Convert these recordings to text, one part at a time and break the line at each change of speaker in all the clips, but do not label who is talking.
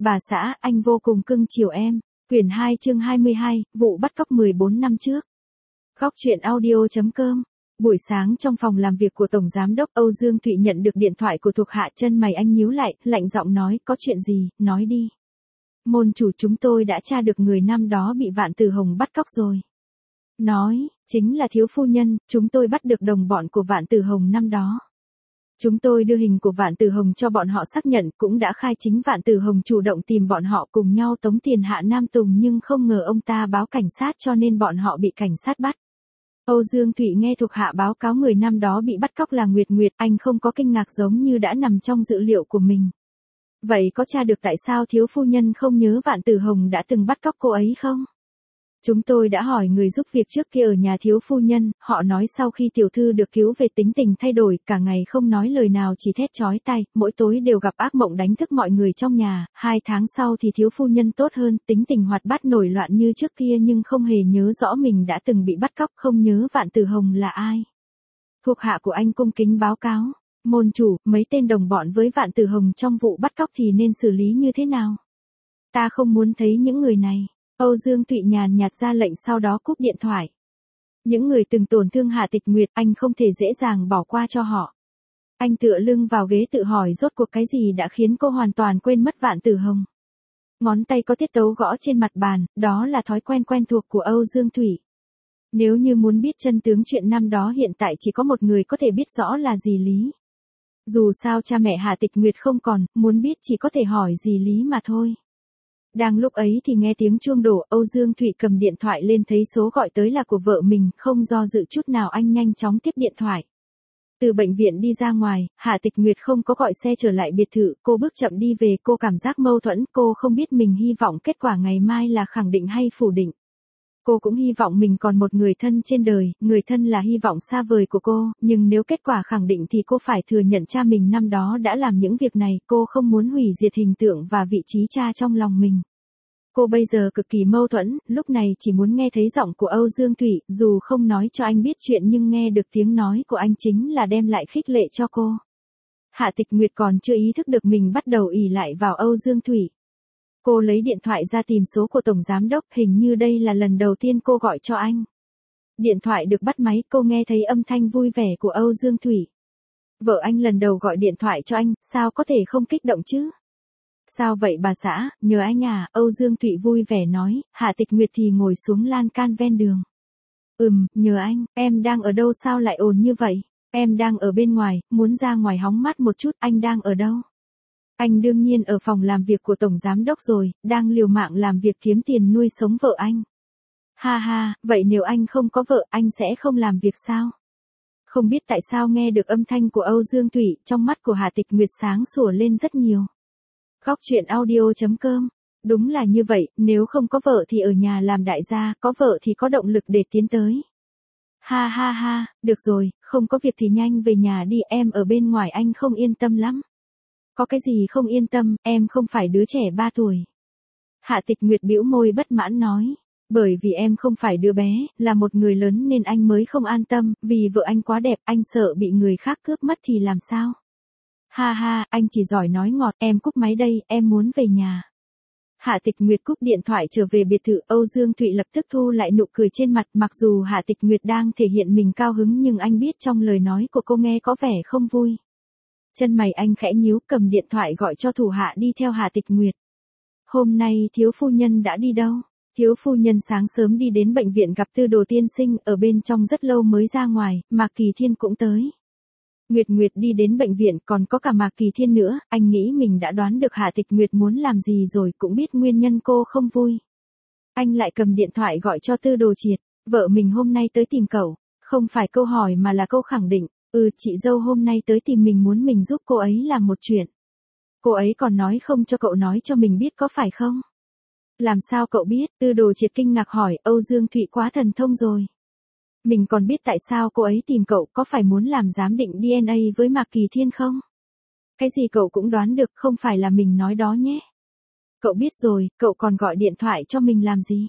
Bà xã, anh vô cùng cưng chiều em. Quyển 2 chương 22, vụ bắt cóc 14 năm trước. Góc truyện audio.com. Buổi sáng trong phòng làm việc của Tổng Giám đốc Âu Dương Thụy nhận được điện thoại của thuộc hạ, chân mày anh nhíu lại, lạnh giọng nói, có chuyện gì, nói đi. Môn chủ, chúng tôi đã tra được người năm đó bị Vạn Tử Hồng bắt cóc rồi. Nói, chính là thiếu phu nhân, chúng tôi bắt được đồng bọn của Vạn Tử Hồng năm đó. Chúng tôi đưa hình của Vạn Tử Hồng cho bọn họ xác nhận, cũng đã khai chính Vạn Tử Hồng chủ động tìm bọn họ cùng nhau tống tiền Hạ Nam Tùng, nhưng không ngờ ông ta báo cảnh sát cho nên bọn họ bị cảnh sát bắt. Âu Dương Thụy nghe thuộc hạ báo cáo người năm đó bị bắt cóc là Nguyệt Nguyệt, anh không có kinh ngạc, giống như đã nằm trong dự liệu của mình. Vậy có tra được tại sao thiếu phu nhân không nhớ Vạn Tử Hồng đã từng bắt cóc cô ấy không? Chúng tôi đã hỏi người giúp việc trước kia ở nhà thiếu phu nhân, họ nói sau khi tiểu thư được cứu về tính tình thay đổi, cả ngày không nói lời nào chỉ thét chói tai, mỗi tối đều gặp ác mộng đánh thức mọi người trong nhà, 2 tháng sau thì thiếu phu nhân tốt hơn, tính tình hoạt bát nổi loạn như trước kia nhưng không hề nhớ rõ mình đã từng bị bắt cóc, không nhớ Vạn Tử Hồng là ai. Thuộc hạ của anh cung kính báo cáo, môn chủ, mấy tên đồng bọn với Vạn Tử Hồng trong vụ bắt cóc thì nên xử lý như thế nào? Ta không muốn thấy những người này. Âu Dương Thụy nhàn nhạt ra lệnh, sau đó cúp điện thoại. Những người từng tổn thương Hạ Tịch Nguyệt, anh không thể dễ dàng bỏ qua cho họ. Anh tựa lưng vào ghế tự hỏi rốt cuộc cái gì đã khiến cô hoàn toàn quên mất Vạn Tử Hồng. Ngón tay có tiết tấu gõ trên mặt bàn, đó là thói quen quen thuộc của Âu Dương Thụy. Nếu như muốn biết chân tướng chuyện năm đó, hiện tại chỉ có một người có thể biết rõ là dì Lý. Dù sao cha mẹ Hạ Tịch Nguyệt không còn, muốn biết chỉ có thể hỏi dì Lý mà thôi. Đang lúc ấy thì nghe tiếng chuông đổ, Âu Dương Thụy cầm điện thoại lên thấy số gọi tới là của vợ mình, không do dự chút nào anh nhanh chóng tiếp điện thoại. Từ bệnh viện đi ra ngoài, Hạ Tịch Nguyệt không có gọi xe trở lại biệt thự, cô bước chậm đi về, cô cảm giác mâu thuẫn, cô không biết mình hy vọng kết quả ngày mai là khẳng định hay phủ định. Cô cũng hy vọng mình còn một người thân trên đời, người thân là hy vọng xa vời của cô, nhưng nếu kết quả khẳng định thì cô phải thừa nhận cha mình năm đó đã làm những việc này, cô không muốn hủy diệt hình tượng và vị trí cha trong lòng mình. Cô bây giờ cực kỳ mâu thuẫn, lúc này chỉ muốn nghe thấy giọng của Âu Dương Thụy, dù không nói cho anh biết chuyện nhưng nghe được tiếng nói của anh chính là đem lại khích lệ cho cô. Hạ Tịch Nguyệt còn chưa ý thức được mình bắt đầu ỷ lại vào Âu Dương Thụy. Cô lấy điện thoại ra tìm số của Tổng Giám đốc, hình như đây là lần đầu tiên cô gọi cho anh. Điện thoại được bắt máy, cô nghe thấy âm thanh vui vẻ của Âu Dương Thụy. Vợ anh lần đầu gọi điện thoại cho anh, sao có thể không kích động chứ? Sao vậy bà xã, nhờ anh à, Âu Dương Thụy vui vẻ nói, Hạ Tịch Nguyệt thì ngồi xuống lan can ven đường. Nhờ anh, em đang ở đâu sao lại ồn như vậy? Em đang ở bên ngoài, muốn ra ngoài hóng mát một chút, anh đang ở đâu? Anh đương nhiên ở phòng làm việc của Tổng Giám đốc rồi, đang liều mạng làm việc kiếm tiền nuôi sống vợ anh. Ha ha, vậy nếu anh không có vợ, anh sẽ không làm việc sao? Không biết tại sao nghe được âm thanh của Âu Dương Thụy, trong mắt của Hạ Tịch Nguyệt sáng sủa lên rất nhiều. Góc truyện audio.com. Đúng là như vậy, nếu không có vợ thì ở nhà làm đại gia, có vợ thì có động lực để tiến tới. Ha ha ha, được rồi, không có việc thì nhanh về nhà đi, em ở bên ngoài anh không yên tâm lắm. Có cái gì không yên tâm, em không phải đứa trẻ 3 tuổi. Hạ Tịch Nguyệt bĩu môi bất mãn nói. Bởi vì em không phải đứa bé, là một người lớn nên anh mới không an tâm, vì vợ anh quá đẹp, anh sợ bị người khác cướp mất thì làm sao? Ha ha, anh chỉ giỏi nói ngọt, em cúp máy đây, em muốn về nhà. Hạ Tịch Nguyệt cúp điện thoại trở về biệt thự, Âu Dương Thụy lập tức thu lại nụ cười trên mặt, mặc dù Hạ Tịch Nguyệt đang thể hiện mình cao hứng nhưng anh biết trong lời nói của cô nghe có vẻ không vui. Chân mày anh khẽ nhíu, cầm điện thoại gọi cho thủ hạ đi theo Hạ Tịch Nguyệt. Hôm nay thiếu phu nhân đã đi đâu? Thiếu phu nhân sáng sớm đi đến bệnh viện gặp Tư Đồ tiên sinh, ở bên trong rất lâu mới ra ngoài, Mạc Kỳ Thiên cũng tới. Nguyệt Nguyệt đi đến bệnh viện, còn có cả Mạc Kỳ Thiên nữa, anh nghĩ mình đã đoán được Hạ Tịch Nguyệt muốn làm gì rồi, cũng biết nguyên nhân cô không vui. Anh lại cầm điện thoại gọi cho Tư Đồ Triệt, vợ mình hôm nay tới tìm cậu, không phải câu hỏi mà là câu khẳng định, chị dâu hôm nay tới tìm mình muốn mình giúp cô ấy làm một chuyện. Cô ấy còn nói không cho cậu nói cho mình biết có phải không? Làm sao cậu biết? Tư Đồ Triệt kinh ngạc hỏi, Âu Dương Thụy quá thần thông rồi. Mình còn biết tại sao cô ấy tìm cậu, có phải muốn làm giám định DNA với Mạc Kỳ Thiên không? Cái gì cậu cũng đoán được, không phải là mình nói đó nhé. Cậu biết rồi, cậu còn gọi điện thoại cho mình làm gì?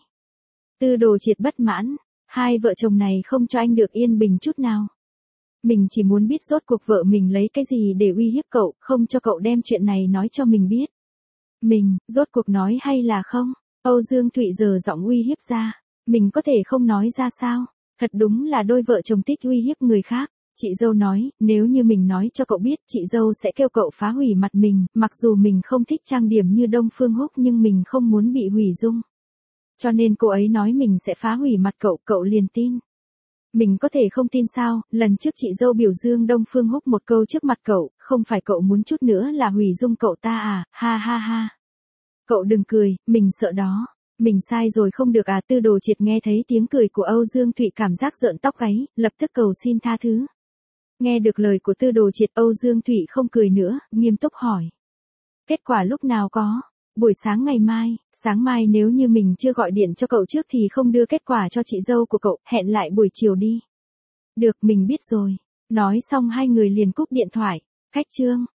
Tư Đồ Triệt bất mãn, hai vợ chồng này không cho anh được yên bình chút nào. Mình chỉ muốn biết rốt cuộc vợ mình lấy cái gì để uy hiếp cậu, không cho cậu đem chuyện này nói cho mình biết. Mình, rốt cuộc nói hay là không? Âu Dương Thụy giờ giọng uy hiếp ra. Mình có thể không nói ra sao? Thật đúng là đôi vợ chồng thích uy hiếp người khác. Chị dâu nói, nếu như mình nói cho cậu biết, chị dâu sẽ kêu cậu phá hủy mặt mình, mặc dù mình không thích trang điểm như Đông Phương Húc nhưng mình không muốn bị hủy dung. Cho nên cô ấy nói mình sẽ phá hủy mặt cậu, cậu liền tin. Mình có thể không tin sao, lần trước chị dâu biểu dương Đông Phương Húc một câu trước mặt cậu, không phải cậu muốn chút nữa là hủy dung cậu ta à, ha ha ha. Cậu đừng cười, mình sợ đó. Mình sai rồi không được à. Tư Đồ Triệt nghe thấy tiếng cười của Âu Dương Thụy cảm giác rợn tóc gáy, lập tức cầu xin tha thứ. Nghe được lời của Tư Đồ Triệt, Âu Dương Thụy không cười nữa, nghiêm túc hỏi. Kết quả lúc nào có? Buổi sáng ngày mai, sáng mai nếu như mình chưa gọi điện cho cậu trước thì không đưa kết quả cho chị dâu của cậu, hẹn lại buổi chiều đi. Được, mình biết rồi. Nói xong hai người liền cúp điện thoại. Khách trương.